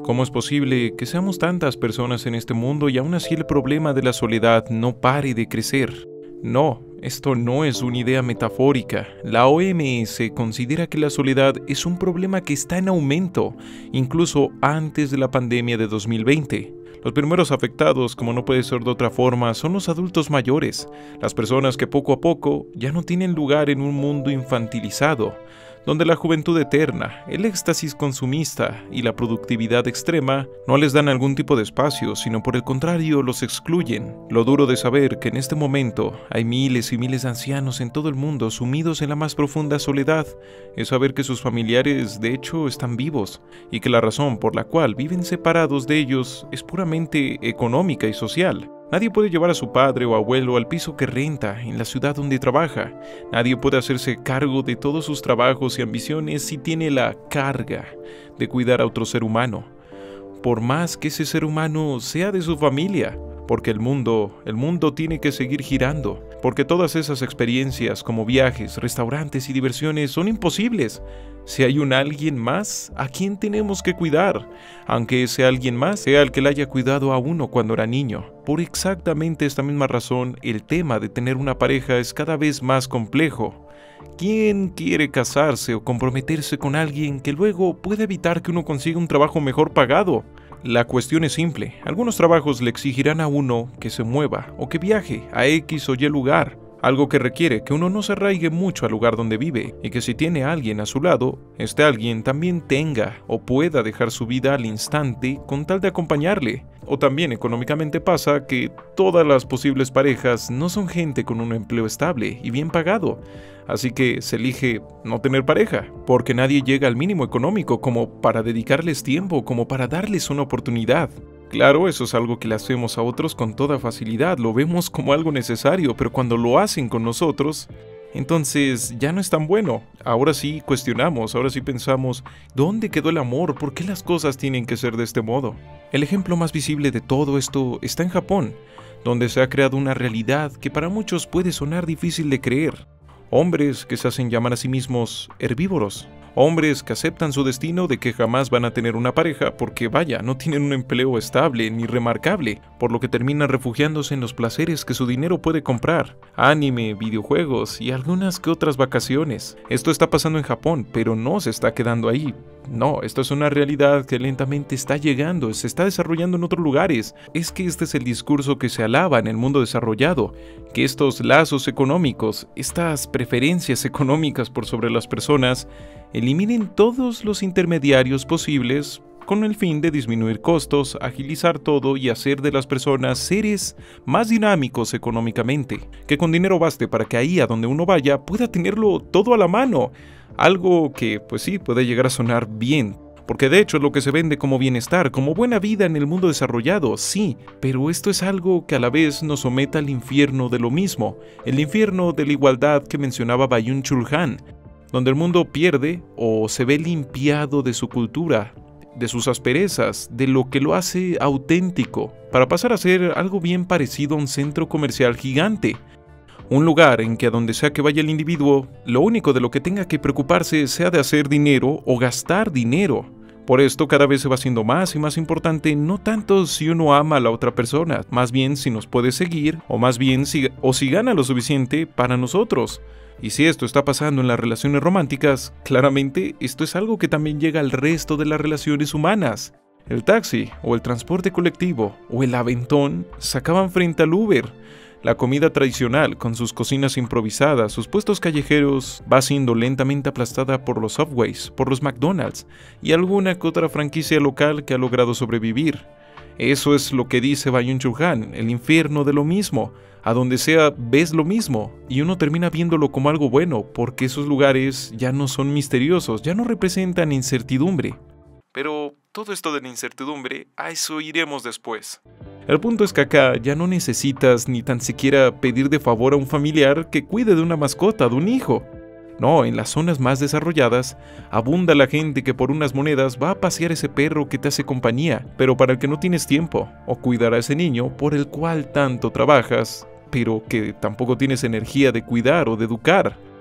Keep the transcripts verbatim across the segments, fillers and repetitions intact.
¿Cómo es posible que seamos tantas personas en este mundo y aún así el problema de la soledad no pare de crecer? No, esto no es una idea metafórica. La O M S considera que la soledad es un problema que está en aumento, incluso antes de la pandemia de dos mil veinte. Los primeros afectados, como no puede ser de otra forma, son los adultos mayores, las personas que poco a poco ya no tienen lugar en un mundo infantilizado, donde la juventud eterna, el éxtasis consumista y la productividad extrema no les dan algún tipo de espacio, sino por el contrario los excluyen. Lo duro de saber que en este momento hay miles y miles de ancianos en todo el mundo sumidos en la más profunda soledad es saber que sus familiares de hecho están vivos y que la razón por la cual viven separados de ellos es puramente económica y social. Nadie puede llevar a su padre o abuelo al piso que renta en la ciudad donde trabaja. Nadie puede hacerse cargo de todos sus trabajos y ambiciones si tiene la carga de cuidar a otro ser humano, por más que ese ser humano sea de su familia, porque el mundo, el mundo tiene que seguir girando, porque todas esas experiencias como viajes, restaurantes y diversiones son imposibles si hay un alguien más a quien tenemos que cuidar, aunque ese alguien más sea el que le haya cuidado a uno cuando era niño. Por exactamente esta misma razón, el tema de tener una pareja es cada vez más complejo. ¿Quién quiere casarse o comprometerse con alguien que luego puede evitar que uno consiga un trabajo mejor pagado? La cuestión es simple, algunos trabajos le exigirán a uno que se mueva o que viaje a X o Y lugar, algo que requiere que uno no se arraigue mucho al lugar donde vive y que si tiene a alguien a su lado, este alguien también tenga o pueda dejar su vida al instante con tal de acompañarle. O también económicamente pasa que todas las posibles parejas no son gente con un empleo estable y bien pagado, así que se elige no tener pareja, porque nadie llega al mínimo económico como para dedicarles tiempo, como para darles una oportunidad. Claro, eso es algo que le hacemos a otros con toda facilidad, lo vemos como algo necesario, pero cuando lo hacen con nosotros, entonces ya no es tan bueno. Ahora sí cuestionamos, ahora sí pensamos, ¿dónde quedó el amor? ¿Por qué las cosas tienen que ser de este modo? El ejemplo más visible de todo esto está en Japón, donde se ha creado una realidad que para muchos puede sonar difícil de creer. Hombres que se hacen llamar a sí mismos herbívoros. Hombres que aceptan su destino de que jamás van a tener una pareja porque vaya, no tienen un empleo estable ni remarcable, por lo que terminan refugiándose en los placeres que su dinero puede comprar, anime, videojuegos y algunas que otras vacaciones. Esto está pasando en Japón, pero no se está quedando ahí. No, esto es una realidad que lentamente está llegando, se está desarrollando en otros lugares. Es que este es el discurso que se alaba en el mundo desarrollado, que estos lazos económicos, estas preferencias económicas por sobre las personas, eliminen todos los intermediarios posibles con el fin de disminuir costos, agilizar todo y hacer de las personas seres más dinámicos económicamente, que con dinero baste para que ahí a donde uno vaya pueda tenerlo todo a la mano, algo que pues sí puede llegar a sonar bien, porque de hecho es lo que se vende como bienestar, como buena vida en el mundo desarrollado, sí, pero esto es algo que a la vez nos somete al infierno de lo mismo, el infierno de la igualdad que mencionaba Byung-Chul Han, donde el mundo pierde o se ve limpiado de su cultura, de sus asperezas, de lo que lo hace auténtico, para pasar a ser algo bien parecido a un centro comercial gigante. Un lugar en que a donde sea que vaya el individuo, lo único de lo que tenga que preocuparse sea de hacer dinero o gastar dinero. Por esto cada vez se va haciendo más y más importante no tanto si uno ama a la otra persona, más bien si nos puede seguir o más bien si, o si gana lo suficiente para nosotros. Y si esto está pasando en las relaciones románticas, claramente esto es algo que también llega al resto de las relaciones humanas. El taxi, o el transporte colectivo, o el aventón se acaban frente al Uber. La comida tradicional, con sus cocinas improvisadas, sus puestos callejeros, va siendo lentamente aplastada por los Subways, por los McDonald's y alguna que otra franquicia local que ha logrado sobrevivir. Eso es lo que dice Byung-Chul Han, el infierno de lo mismo. A donde sea ves lo mismo y uno termina viéndolo como algo bueno porque esos lugares ya no son misteriosos, ya no representan incertidumbre. Pero todo esto de la incertidumbre, a eso iremos después. El punto es que acá ya no necesitas ni tan siquiera pedir de favor a un familiar que cuide de una mascota, de un hijo. No, en las zonas más desarrolladas, abunda la gente que por unas monedas va a pasear ese perro que te hace compañía, pero para el que no tienes tiempo, o cuidar a ese niño por el cual tanto trabajas, pero que tampoco tienes energía de cuidar o de educar.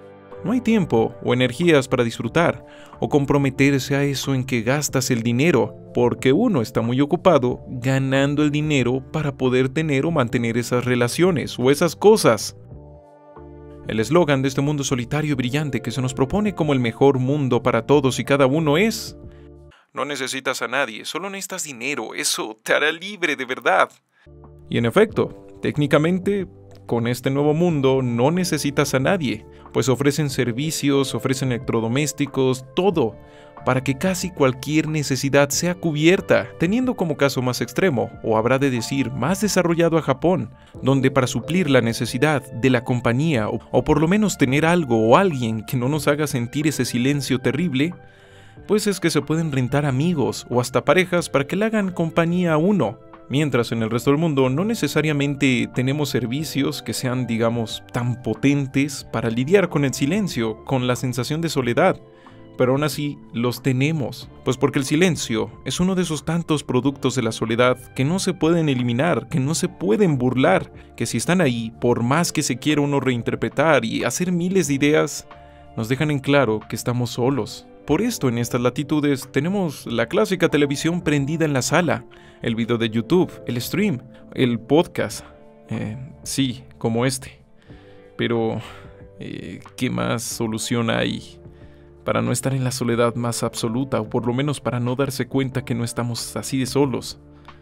No hay tiempo o energías para disfrutar o comprometerse a eso en que gastas el dinero, porque uno está muy ocupado ganando el dinero para poder tener o mantener esas relaciones o esas cosas. El eslogan de este mundo solitario y brillante que se nos propone como el mejor mundo para todos y cada uno es: no necesitas a nadie, solo necesitas dinero, eso te hará libre de verdad. Y en efecto, técnicamente, con este nuevo mundo no necesitas a nadie, pues ofrecen servicios, ofrecen electrodomésticos, todo, para que casi cualquier necesidad sea cubierta, teniendo como caso más extremo, o habrá de decir más desarrollado a Japón, donde para suplir la necesidad de la compañía, o, o por lo menos tener algo o alguien que no nos haga sentir ese silencio terrible, pues es que se pueden rentar amigos o hasta parejas para que le hagan compañía a uno. Mientras en el resto del mundo no necesariamente tenemos servicios que sean, digamos, tan potentes para lidiar con el silencio, con la sensación de soledad, pero aún así los tenemos, pues porque el silencio es uno de esos tantos productos de la soledad que no se pueden eliminar, que no se pueden burlar, que si están ahí, por más que se quiera uno reinterpretar y hacer miles de ideas, nos dejan en claro que estamos solos. Por esto, en estas latitudes, tenemos la clásica televisión prendida en la sala, el video de YouTube, el stream, el podcast. Eh, sí, como este. Pero, eh, ¿qué más solución hay para no estar en la soledad más absoluta, o por lo menos para no darse cuenta que no estamos así de solos?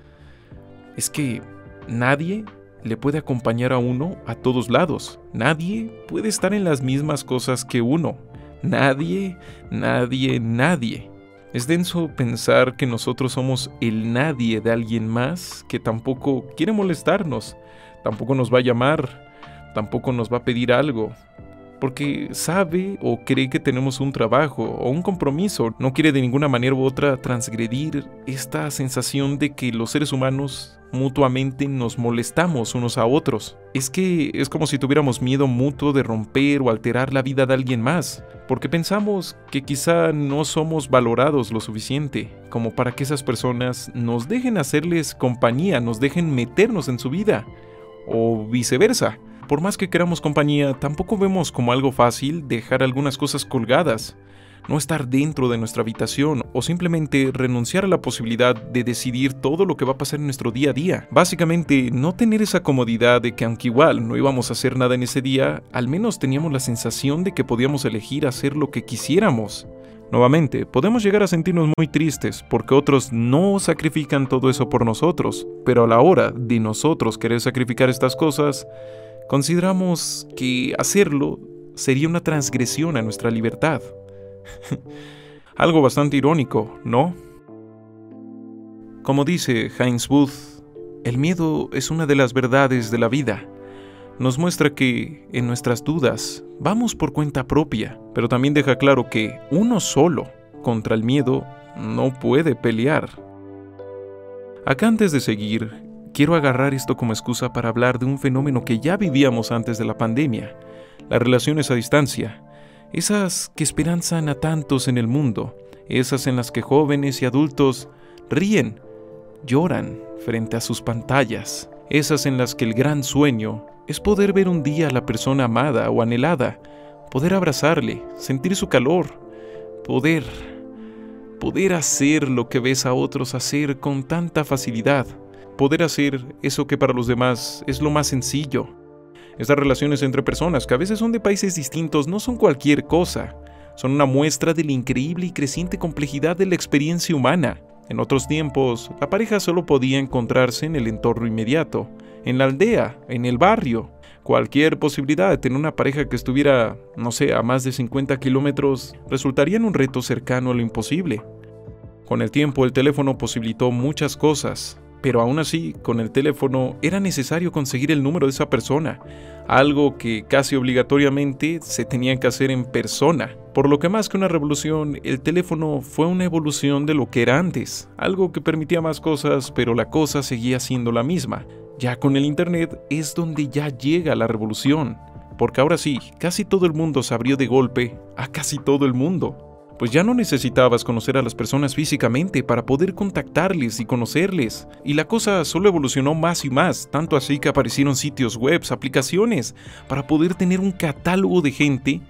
Es que nadie le puede acompañar a uno a todos lados. Nadie puede estar en las mismas cosas que uno. Nadie, nadie, nadie. Es denso pensar que nosotros somos el nadie de alguien más que tampoco quiere molestarnos, tampoco nos va a llamar, tampoco nos va a pedir algo, porque sabe o cree que tenemos un trabajo o un compromiso. No quiere de ninguna manera u otra transgredir esta sensación de que los seres humanos mutuamente nos molestamos unos a otros. Es que es como si tuviéramos miedo mutuo de romper o alterar la vida de alguien más, porque pensamos que quizá no somos valorados lo suficiente como para que esas personas nos dejen hacerles compañía, nos dejen meternos en su vida, o viceversa. Por más que queramos compañía, tampoco vemos como algo fácil dejar algunas cosas colgadas, no estar dentro de nuestra habitación o simplemente renunciar a la posibilidad de decidir todo lo que va a pasar en nuestro día a día. Básicamente, no tener esa comodidad de que aunque igual no íbamos a hacer nada en ese día, al menos teníamos la sensación de que podíamos elegir hacer lo que quisiéramos. Nuevamente, podemos llegar a sentirnos muy tristes porque otros no sacrifican todo eso por nosotros, pero a la hora de nosotros querer sacrificar estas cosas, consideramos que hacerlo sería una transgresión a nuestra libertad. Algo bastante irónico, ¿no? Como dice Heinz Booth, el miedo es una de las verdades de la vida. Nos muestra que, en nuestras dudas, vamos por cuenta propia, pero también deja claro que uno solo contra el miedo no puede pelear. Acá, antes de seguir, quiero agarrar esto como excusa para hablar de un fenómeno que ya vivíamos antes de la pandemia: las relaciones a distancia. Esas que esperanzan a tantos en el mundo, esas en las que jóvenes y adultos ríen, lloran frente a sus pantallas, esas en las que el gran sueño es poder ver un día a la persona amada o anhelada, poder abrazarle, sentir su calor, poder, poder hacer lo que ves a otros hacer con tanta facilidad, poder hacer eso que para los demás es lo más sencillo. Estas relaciones entre personas, que a veces son de países distintos, no son cualquier cosa. Son una muestra de la increíble y creciente complejidad de la experiencia humana. En otros tiempos, la pareja solo podía encontrarse en el entorno inmediato, en la aldea, en el barrio. Cualquier posibilidad de tener una pareja que estuviera, no sé, a más de cincuenta kilómetros, resultaría en un reto cercano a lo imposible. Con el tiempo, el teléfono posibilitó muchas cosas. Pero aún así, con el teléfono era necesario conseguir el número de esa persona, algo que casi obligatoriamente se tenía que hacer en persona. Por lo que más que una revolución, el teléfono fue una evolución de lo que era antes, algo que permitía más cosas, pero la cosa seguía siendo la misma. Ya con el internet es donde ya llega la revolución, porque ahora sí, casi todo el mundo se abrió de golpe a casi todo el mundo. Pues ya no necesitabas conocer a las personas físicamente para poder contactarles y conocerles. Y la cosa solo evolucionó más y más, tanto así que aparecieron sitios web, aplicaciones, para poder tener un catálogo de gente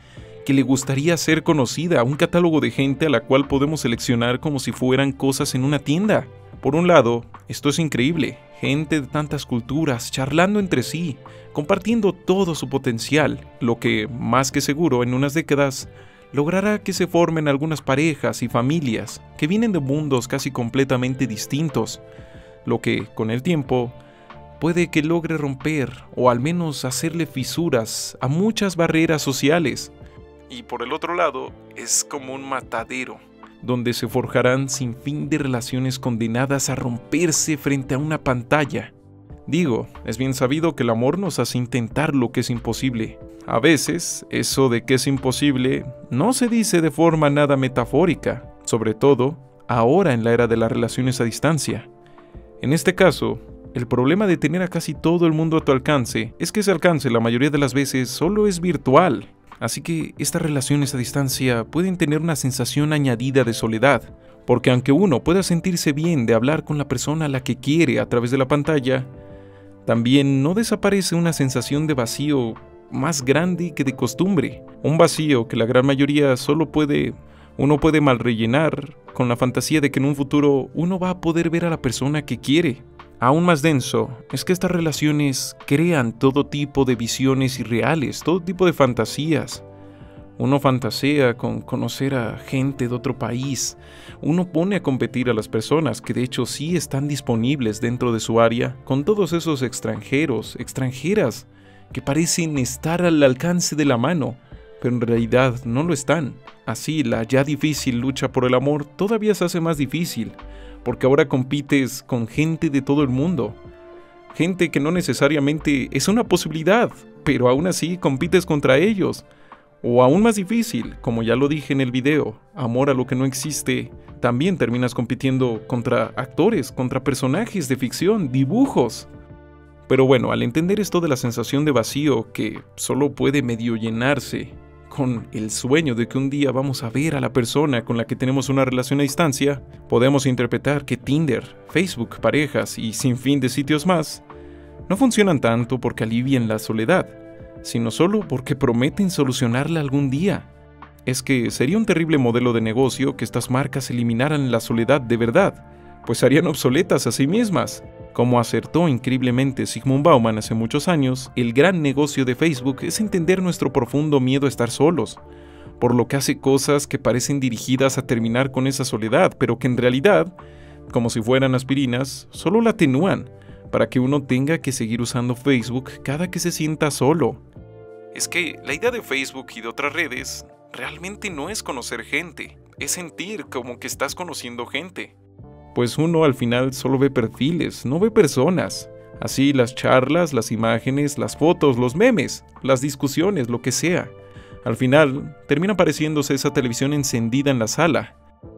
que le gustaría ser conocida, un catálogo de gente a la cual podemos seleccionar como si fueran cosas en una tienda. Por un lado, esto es increíble, gente de tantas culturas, charlando entre sí, compartiendo todo su potencial, lo que, más que seguro, en unas décadas, logrará que se formen algunas parejas y familias que vienen de mundos casi completamente distintos, lo que, con el tiempo, puede que logre romper o al menos hacerle fisuras a muchas barreras sociales. Y por el otro lado, es como un matadero, donde se forjarán sin fin de relaciones condenadas a romperse frente a una pantalla. Digo, es bien sabido que el amor nos hace intentar lo que es imposible. A veces, eso de que es imposible no se dice de forma nada metafórica, sobre todo ahora en la era de las relaciones a distancia. En este caso, el problema de tener a casi todo el mundo a tu alcance es que ese alcance la mayoría de las veces solo es virtual. Así que estas relaciones a distancia pueden tener una sensación añadida de soledad, porque aunque uno pueda sentirse bien de hablar con la persona a la que quiere a través de la pantalla, también no desaparece una sensación de vacío más grande que de costumbre, un vacío que la gran mayoría solo puede, uno puede mal rellenar con la fantasía de que en un futuro uno va a poder ver a la persona que quiere. Aún más denso es que estas relaciones crean todo tipo de visiones irreales, todo tipo de fantasías. Uno fantasea con conocer a gente de otro país. Uno pone a competir a las personas que de hecho sí están disponibles dentro de su área con todos esos extranjeros, extranjeras que parecen estar al alcance de la mano, pero en realidad no lo están. Así, la ya difícil lucha por el amor todavía se hace más difícil, porque ahora compites con gente de todo el mundo. Gente que no necesariamente es una posibilidad, pero aún así compites contra ellos. O aún más difícil, como ya lo dije en el video, amor a lo que no existe, también terminas compitiendo contra actores, contra personajes de ficción, dibujos. Pero bueno, al entender esto de la sensación de vacío que solo puede medio llenarse con el sueño de que un día vamos a ver a la persona con la que tenemos una relación a distancia, podemos interpretar que Tinder, Facebook, parejas y sin fin de sitios más no funcionan tanto porque alivien la soledad, sino solo porque prometen solucionarla algún día. Es que sería un terrible modelo de negocio que estas marcas eliminaran la soledad de verdad, pues harían obsoletas a sí mismas. Como acertó increíblemente Zygmunt Bauman hace muchos años, el gran negocio de Facebook es entender nuestro profundo miedo a estar solos, por lo que hace cosas que parecen dirigidas a terminar con esa soledad, pero que en realidad, como si fueran aspirinas, solo la atenúan, para que uno tenga que seguir usando Facebook cada que se sienta solo. Es que la idea de Facebook y de otras redes realmente no es conocer gente, es sentir como que estás conociendo gente. Pues uno al final solo ve perfiles, no ve personas. Así las charlas, las imágenes, las fotos, los memes, las discusiones, lo que sea. Al final termina pareciéndose esa televisión encendida en la sala.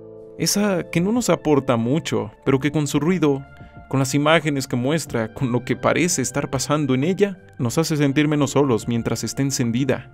Esa que no nos aporta mucho, pero que con su ruido, con las imágenes que muestra, con lo que parece estar pasando en ella, nos hace sentir menos solos mientras esté encendida.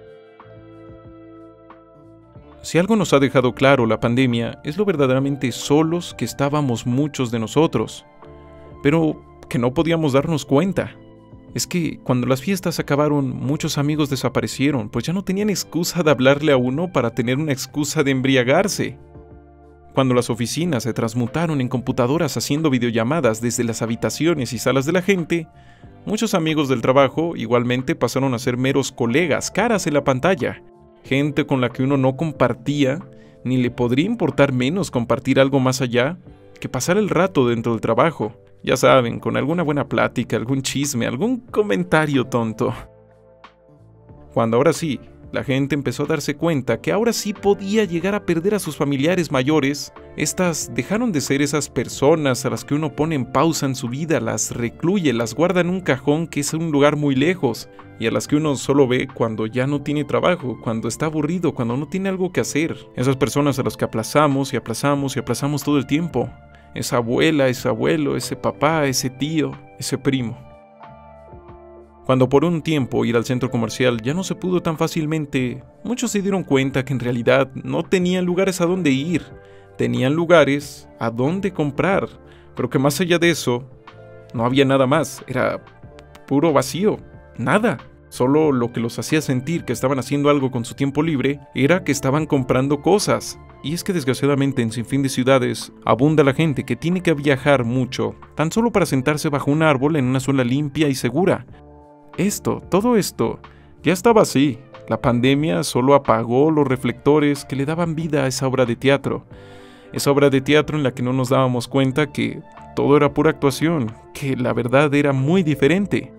Si algo nos ha dejado claro la pandemia, es lo verdaderamente solos que estábamos muchos de nosotros, pero que no podíamos darnos cuenta. Es que cuando las fiestas acabaron, muchos amigos desaparecieron, pues ya no tenían excusa de hablarle a uno para tener una excusa de embriagarse. Cuando las oficinas se transmutaron en computadoras haciendo videollamadas desde las habitaciones y salas de la gente, muchos amigos del trabajo igualmente pasaron a ser meros colegas, caras en la pantalla. Gente con la que uno no compartía, ni le podría importar menos compartir algo más allá que pasar el rato dentro del trabajo. Ya saben, con alguna buena plática, algún chisme, algún comentario tonto. Cuando ahora sí, la gente empezó a darse cuenta que ahora sí podía llegar a perder a sus familiares mayores, estas dejaron de ser esas personas a las que uno pone en pausa en su vida, las recluye, las guarda en un cajón que es un lugar muy lejos, y a las que uno solo ve cuando ya no tiene trabajo, cuando está aburrido, cuando no tiene algo que hacer. Esas personas a las que aplazamos y aplazamos y aplazamos todo el tiempo. Esa abuela, ese abuelo, ese papá, ese tío, ese primo. Cuando por un tiempo ir al centro comercial ya no se pudo tan fácilmente, muchos se dieron cuenta que en realidad no tenían lugares a donde ir, tenían lugares a donde comprar, pero que más allá de eso, no había nada más, era puro vacío, nada. Solo lo que los hacía sentir que estaban haciendo algo con su tiempo libre era que estaban comprando cosas. Y es que desgraciadamente en sinfín de ciudades abunda la gente que tiene que viajar mucho, tan solo para sentarse bajo un árbol en una zona limpia y segura. Esto, todo esto, ya estaba así. La pandemia solo apagó los reflectores que le daban vida a esa obra de teatro. Esa obra de teatro en la que no nos dábamos cuenta que todo era pura actuación, que la verdad era muy diferente.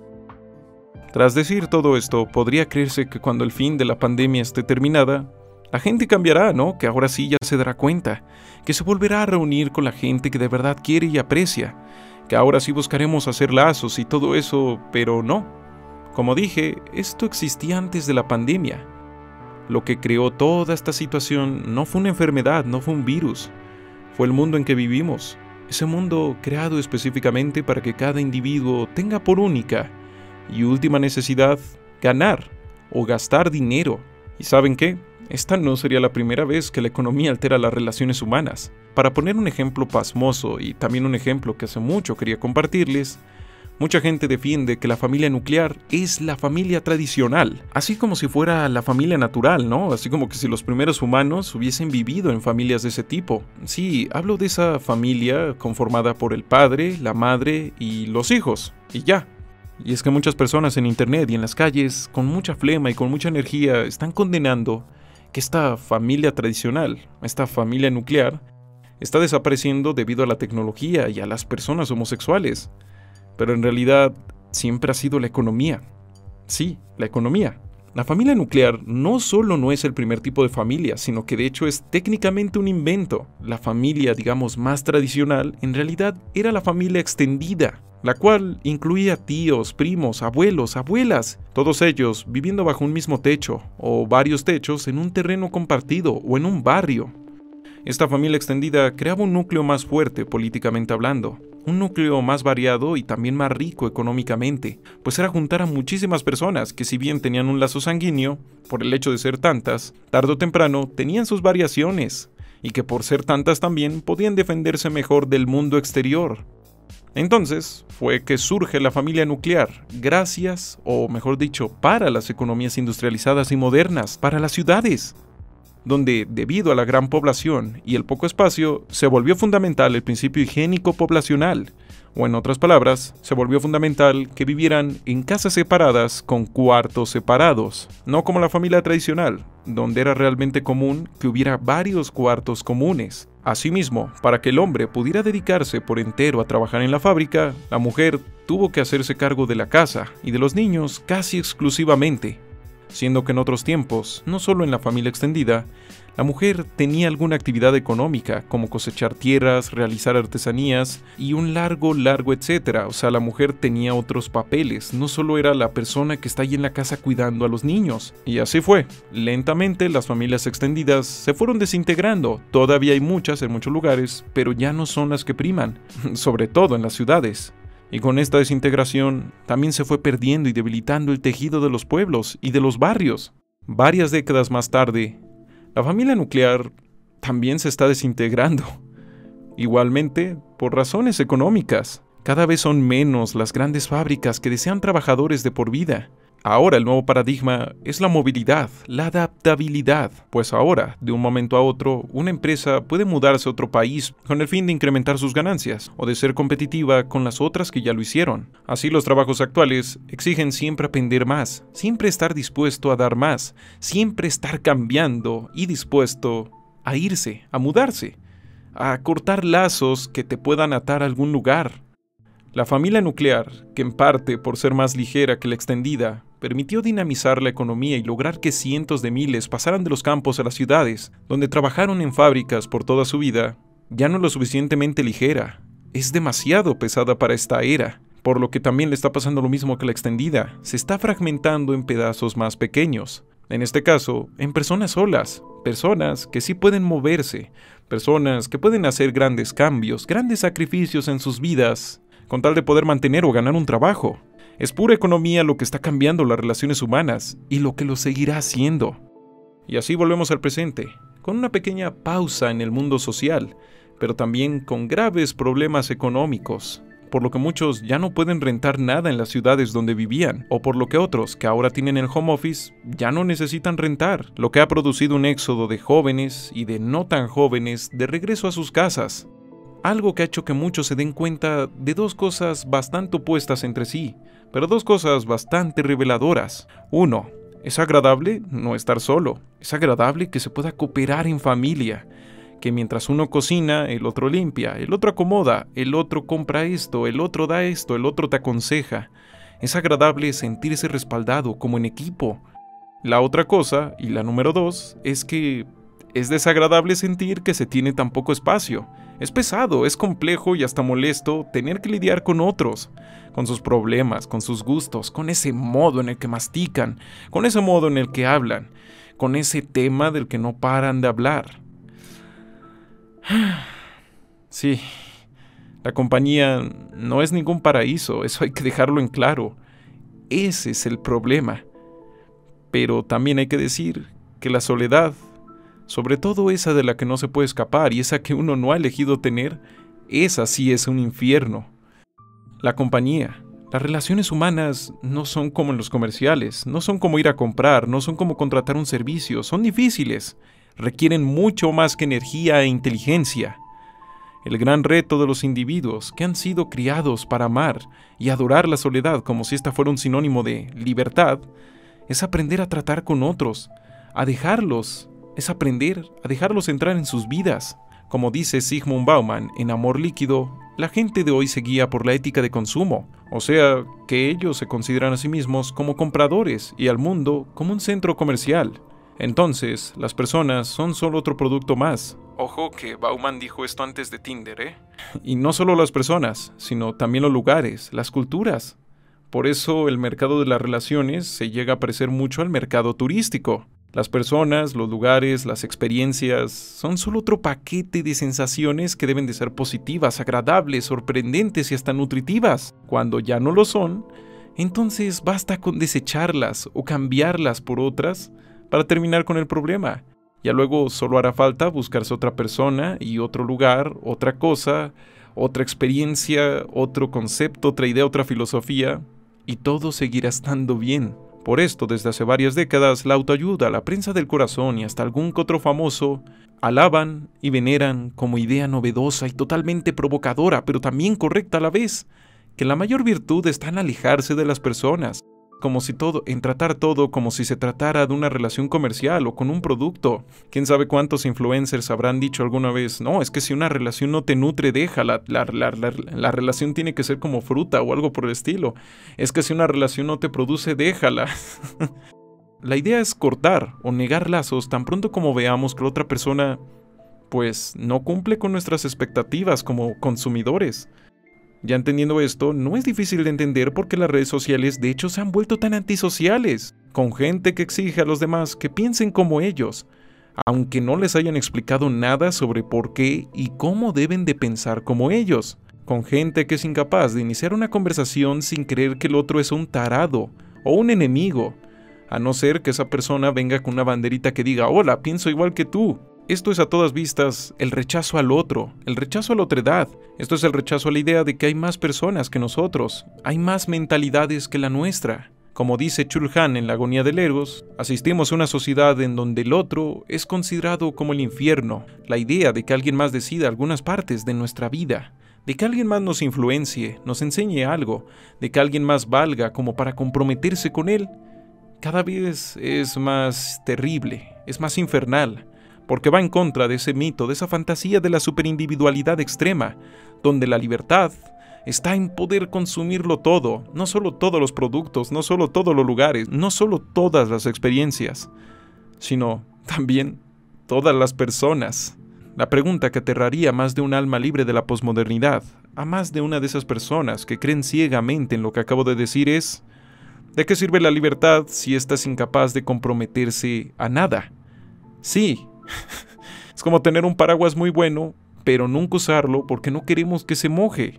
Tras decir todo esto, podría creerse que cuando el fin de la pandemia esté terminada, la gente cambiará, ¿no? Que ahora sí ya se dará cuenta, que se volverá a reunir con la gente que de verdad quiere y aprecia, que ahora sí buscaremos hacer lazos y todo eso, pero no. Como dije, esto existía antes de la pandemia. Lo que creó toda esta situación no fue una enfermedad, no fue un virus, fue el mundo en que vivimos. Ese mundo creado específicamente para que cada individuo tenga por única y última necesidad ganar o gastar dinero. ¿Y saben qué? Esta no sería la primera vez que la economía altera las relaciones humanas. Para poner un ejemplo pasmoso y también un ejemplo que hace mucho quería compartirles, mucha gente defiende que la familia nuclear es la familia tradicional, así como si fuera la familia natural, ¿no? Así como que si los primeros humanos hubiesen vivido en familias de ese tipo. Sí, hablo de esa familia conformada por el padre, la madre y los hijos, y ya. Y es que muchas personas en internet y en las calles, con mucha flema y con mucha energía, están condenando que esta familia tradicional, esta familia nuclear, está desapareciendo debido a la tecnología y a las personas homosexuales. Pero en realidad siempre ha sido la economía. Sí, la economía. La familia nuclear no solo no es el primer tipo de familia, sino que de hecho es técnicamente un invento. La familia, digamos, más tradicional, en realidad era la familia extendida, la cual incluía tíos, primos, abuelos, abuelas, todos ellos viviendo bajo un mismo techo o varios techos en un terreno compartido o en un barrio. Esta familia extendida creaba un núcleo más fuerte políticamente hablando, un núcleo más variado y también más rico económicamente, pues era juntar a muchísimas personas que si bien tenían un lazo sanguíneo, por el hecho de ser tantas, tarde o temprano tenían sus variaciones, y que por ser tantas también podían defenderse mejor del mundo exterior. Entonces, fue que surge la familia nuclear, gracias, o mejor dicho, para las economías industrializadas y modernas, para las ciudades, donde, debido a la gran población y el poco espacio, se volvió fundamental el principio higiénico poblacional, o en otras palabras, se volvió fundamental que vivieran en casas separadas con cuartos separados, no como la familia tradicional, donde era realmente común que hubiera varios cuartos comunes. Asimismo, para que el hombre pudiera dedicarse por entero a trabajar en la fábrica, la mujer tuvo que hacerse cargo de la casa y de los niños casi exclusivamente, siendo que en otros tiempos, no solo en la familia extendida, la mujer tenía alguna actividad económica, como cosechar tierras, realizar artesanías y un largo, largo etcétera. O sea, la mujer tenía otros papeles, no solo era la persona que está ahí en la casa cuidando a los niños. Y así fue. Lentamente las familias extendidas se fueron desintegrando. Todavía hay muchas en muchos lugares, pero ya no son las que priman, sobre todo en las ciudades. Y con esta desintegración también se fue perdiendo y debilitando el tejido de los pueblos y de los barrios. Varias décadas más tarde, la familia nuclear también se está desintegrando. Igualmente, por razones económicas. Cada vez son menos las grandes fábricas que desean trabajadores de por vida. Ahora el nuevo paradigma es la movilidad, la adaptabilidad, pues ahora, de un momento a otro, una empresa puede mudarse a otro país con el fin de incrementar sus ganancias o de ser competitiva con las otras que ya lo hicieron. Así los trabajos actuales exigen siempre aprender más, siempre estar dispuesto a dar más, siempre estar cambiando y dispuesto a irse, a mudarse, a cortar lazos que te puedan atar a algún lugar. La familia nuclear, que en parte por ser más ligera que la extendida, permitió dinamizar la economía y lograr que cientos de miles pasaran de los campos a las ciudades, donde trabajaron en fábricas por toda su vida, ya no es lo suficientemente ligera, es demasiado pesada para esta era, por lo que también le está pasando lo mismo que la extendida, se está fragmentando en pedazos más pequeños, en este caso, en personas solas, personas que sí pueden moverse, personas que pueden hacer grandes cambios, grandes sacrificios en sus vidas, con tal de poder mantener o ganar un trabajo. Es pura economía lo que está cambiando las relaciones humanas y lo que lo seguirá haciendo. Y así volvemos al presente, con una pequeña pausa en el mundo social, pero también con graves problemas económicos, por lo que muchos ya no pueden rentar nada en las ciudades donde vivían, o por lo que otros, que ahora tienen el home office, ya no necesitan rentar, lo que ha producido un éxodo de jóvenes y de no tan jóvenes de regreso a sus casas. Algo que ha hecho que muchos se den cuenta de dos cosas bastante opuestas entre sí, pero dos cosas bastante reveladoras. Uno, es agradable no estar solo, es agradable que se pueda cooperar en familia, que mientras uno cocina, el otro limpia, el otro acomoda, el otro compra esto, el otro da esto, el otro te aconseja. Es agradable sentirse respaldado como en equipo. La otra cosa, y la número dos, es que es desagradable sentir que se tiene tan poco espacio. Es pesado, es complejo y hasta molesto tener que lidiar con otros, con sus problemas, con sus gustos, con ese modo en el que mastican, con ese modo en el que hablan, con ese tema del que no paran de hablar. Sí, la compañía no es ningún paraíso, eso hay que dejarlo en claro. Ese es el problema. Pero también hay que decir que la soledad, sobre todo esa de la que no se puede escapar y esa que uno no ha elegido tener, esa sí es un infierno. La compañía, las relaciones humanas no son como en los comerciales, no son como ir a comprar, no son como contratar un servicio, son difíciles. Requieren mucho más que energía e inteligencia. El gran reto de los individuos que han sido criados para amar y adorar la soledad como si esta fuera un sinónimo de libertad, es aprender a tratar con otros, a dejarlos, es aprender a dejarlos entrar en sus vidas. Como dice Zygmunt Bauman en Amor Líquido, la gente de hoy se guía por la ética de consumo, o sea, que ellos se consideran a sí mismos como compradores y al mundo como un centro comercial. Entonces, las personas son solo otro producto más. Ojo que Bauman dijo esto antes de Tinder, ¿eh? Y no solo las personas, sino también los lugares, las culturas. Por eso el mercado de las relaciones se llega a parecer mucho al mercado turístico. Las personas, los lugares, las experiencias son solo otro paquete de sensaciones que deben de ser positivas, agradables, sorprendentes y hasta nutritivas. Cuando ya no lo son, entonces basta con desecharlas o cambiarlas por otras para terminar con el problema. Ya luego solo hará falta buscarse otra persona y otro lugar, otra cosa, otra experiencia, otro concepto, otra idea, otra filosofía, y todo seguirá estando bien. Por esto, desde hace varias décadas, la autoayuda, la prensa del corazón y hasta algún que otro famoso alaban y veneran como idea novedosa y totalmente provocadora, pero también correcta a la vez, que la mayor virtud está en alejarse de las personas, como si todo, en tratar todo como si se tratara de una relación comercial o con un producto. ¿Quién sabe cuántos influencers habrán dicho alguna vez? No, es que si una relación no te nutre, déjala. La, la, la, la relación tiene que ser como fruta o algo por el estilo. Es que si una relación no te produce, déjala. La idea es cortar o negar lazos tan pronto como veamos que la otra persona, pues, no cumple con nuestras expectativas como consumidores. Ya entendiendo esto, no es difícil de entender por qué las redes sociales de hecho se han vuelto tan antisociales, con gente que exige a los demás que piensen como ellos, aunque no les hayan explicado nada sobre por qué y cómo deben de pensar como ellos, con gente que es incapaz de iniciar una conversación sin creer que el otro es un tarado o un enemigo, a no ser que esa persona venga con una banderita que diga «Hola, pienso igual que tú». Esto es a todas vistas el rechazo al otro, el rechazo a la otredad. Esto es el rechazo a la idea de que hay más personas que nosotros, hay más mentalidades que la nuestra. Como dice Chul Han en La agonía del Eros, asistimos a una sociedad en donde el otro es considerado como el infierno, la idea de que alguien más decida algunas partes de nuestra vida, de que alguien más nos influencie, nos enseñe algo, de que alguien más valga como para comprometerse con él, cada vez es más terrible, es más infernal. Porque va en contra de ese mito, de esa fantasía de la superindividualidad extrema, donde la libertad está en poder consumirlo todo, no solo todos los productos, no solo todos los lugares, no solo todas las experiencias, sino también todas las personas. La pregunta que aterraría a más de un alma libre de la posmodernidad, a más de una de esas personas que creen ciegamente en lo que acabo de decir es, ¿de qué sirve la libertad si ésta es incapaz de comprometerse a nada? Sí. Es como tener un paraguas muy bueno, pero nunca usarlo porque no queremos que se moje.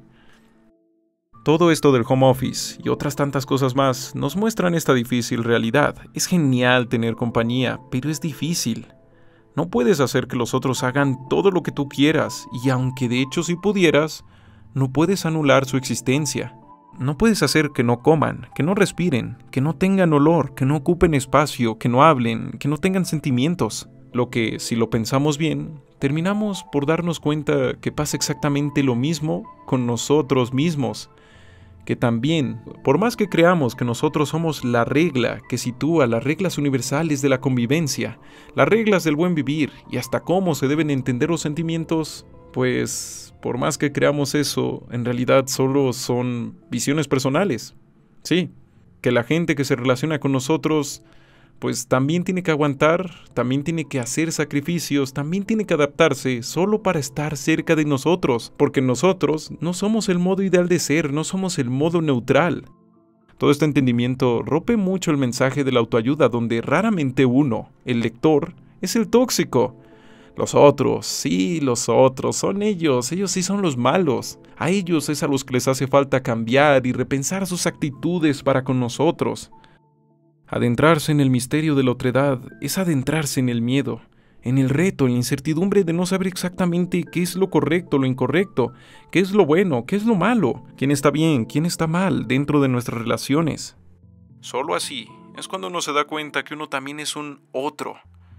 Todo esto del home office y otras tantas cosas más nos muestran esta difícil realidad. Es genial tener compañía, pero es difícil. No puedes hacer que los otros hagan todo lo que tú quieras, y aunque de hecho si pudieras, no puedes anular su existencia. No puedes hacer que no coman, que no respiren, que no tengan olor, que no ocupen espacio, que no hablen, que no tengan sentimientos. Lo que, si lo pensamos bien, terminamos por darnos cuenta que pasa exactamente lo mismo con nosotros mismos. Que también, por más que creamos que nosotros somos la regla que sitúa las reglas universales de la convivencia, las reglas del buen vivir y hasta cómo se deben entender los sentimientos, pues, por más que creamos eso, en realidad solo son visiones personales. Sí, que la gente que se relaciona con nosotros, pues también tiene que aguantar, también tiene que hacer sacrificios, también tiene que adaptarse solo para estar cerca de nosotros, porque nosotros no somos el modo ideal de ser, no somos el modo neutral. Todo este entendimiento rompe mucho el mensaje de la autoayuda, donde raramente uno, el lector, es el tóxico. Los otros, sí, los otros, son ellos, ellos sí son los malos. A ellos es a los que les hace falta cambiar y repensar sus actitudes para con nosotros. Adentrarse en el misterio de la otredad es adentrarse en el miedo, en el reto, en la incertidumbre de no saber exactamente qué es lo correcto, lo incorrecto, qué es lo bueno, qué es lo malo, quién está bien, quién está mal dentro de nuestras relaciones. Solo así es cuando uno se da cuenta que uno también es un otro,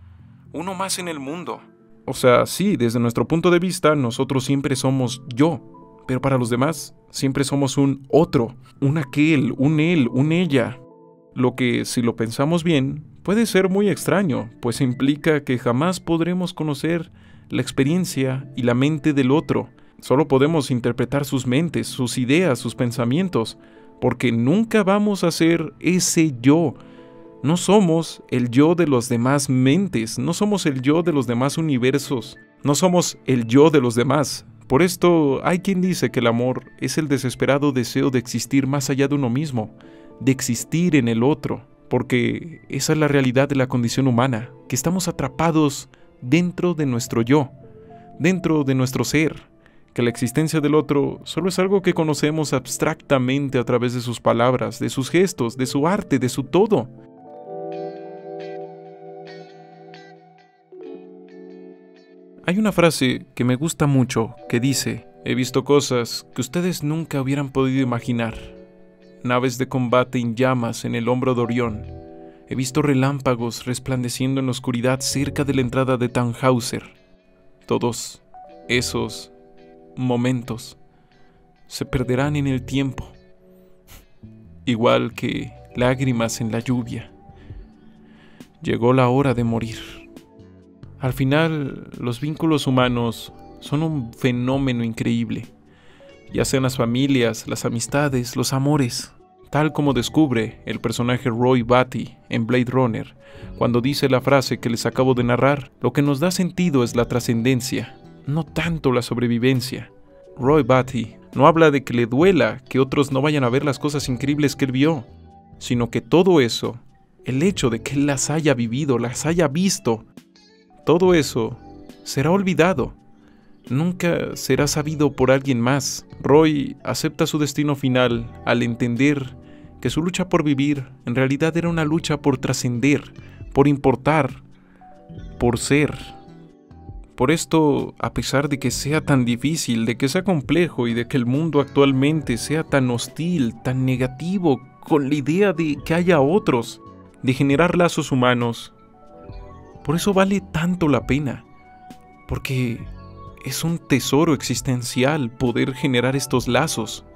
uno más en el mundo. O sea, sí, desde nuestro punto de vista, nosotros siempre somos yo, pero para los demás siempre somos un otro, un aquel, un él, un ella. Lo que, si lo pensamos bien, puede ser muy extraño, pues implica que jamás podremos conocer la experiencia y la mente del otro. Solo podemos interpretar sus mentes, sus ideas, sus pensamientos, porque nunca vamos a ser ese yo. No somos el yo de los demás mentes, no somos el yo de los demás universos, no somos el yo de los demás. Por esto hay quien dice que el amor es el desesperado deseo de existir más allá de uno mismo, de existir en el otro, porque esa es la realidad de la condición humana, que estamos atrapados dentro de nuestro yo, dentro de nuestro ser, que la existencia del otro solo es algo que conocemos abstractamente a través de sus palabras, de sus gestos, de su arte, de su todo. Hay una frase que me gusta mucho que dice: he visto cosas que ustedes nunca hubieran podido imaginar. Naves de combate en llamas en el hombro de Orión. He visto relámpagos resplandeciendo en la oscuridad cerca de la entrada de Tannhäuser. Todos esos momentos se perderán en el tiempo, igual que lágrimas en la lluvia. Llegó la hora de morir. Al final, los vínculos humanos son un fenómeno increíble, ya sean las familias, las amistades, los amores, tal como descubre el personaje Roy Batty en Blade Runner, cuando dice la frase que les acabo de narrar. Lo que nos da sentido es la trascendencia, no tanto la sobrevivencia. Roy Batty no habla de que le duela que otros no vayan a ver las cosas increíbles que él vio, sino que todo eso, el hecho de que él las haya vivido, las haya visto, todo eso será olvidado. Nunca será sabido por alguien más. Roy acepta su destino final al entender que su lucha por vivir en realidad era una lucha por trascender, por importar, por ser. Por esto, a pesar de que sea tan difícil, de que sea complejo y de que el mundo actualmente sea tan hostil, tan negativo, con la idea de que haya otros, de generar lazos humanos, por eso vale tanto la pena, porque es un tesoro existencial poder generar estos lazos.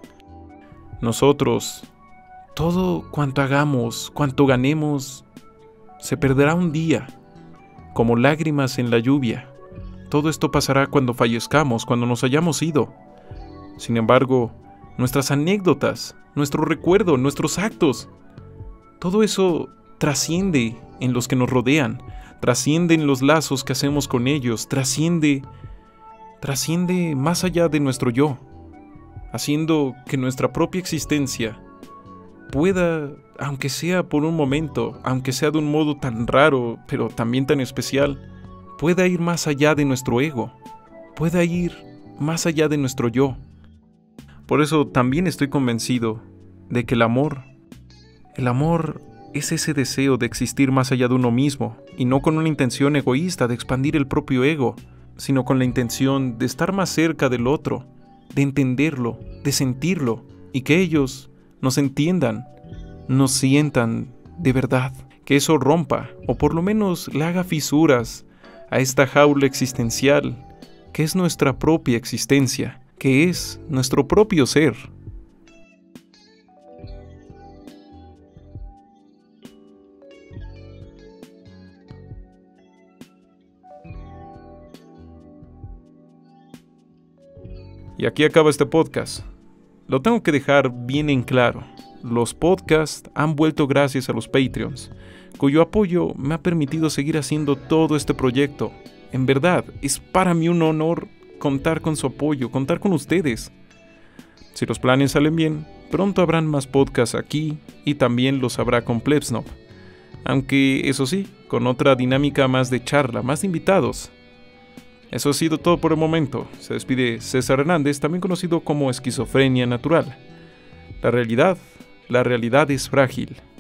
Nosotros, todo cuanto hagamos, cuanto ganemos, se perderá un día, como lágrimas en la lluvia. Todo esto pasará cuando fallezcamos, cuando nos hayamos ido. Sin embargo, nuestras anécdotas, nuestro recuerdo, nuestros actos, todo eso trasciende en los que nos rodean, trasciende en los lazos que hacemos con ellos, trasciende, trasciende más allá de nuestro yo, haciendo que nuestra propia existencia pueda, aunque sea por un momento, aunque sea de un modo tan raro, pero también tan especial, pueda ir más allá de nuestro ego, pueda ir más allá de nuestro yo. Por eso también estoy convencido de que el amor, el amor es ese deseo de existir más allá de uno mismo, y no con una intención egoísta de expandir el propio ego, sino con la intención de estar más cerca del otro, de entenderlo, de sentirlo, y que ellos nos entiendan, nos sientan de verdad. Que eso rompa, o por lo menos le haga fisuras a esta jaula existencial, que es nuestra propia existencia, que es nuestro propio ser. Y aquí acaba este podcast. Lo tengo que dejar bien en claro. Los podcasts han vuelto gracias a los Patreons, cuyo apoyo me ha permitido seguir haciendo todo este proyecto. En verdad, es para mí un honor contar con su apoyo, contar con ustedes. Si los planes salen bien, pronto habrán más podcasts aquí y también los habrá con Plebsnob. Aunque, eso sí, con otra dinámica más de charla, más de invitados. Eso ha sido todo por el momento. Se despide César Hernández, también conocido como Esquizofrenia Natural. La realidad, la realidad es frágil.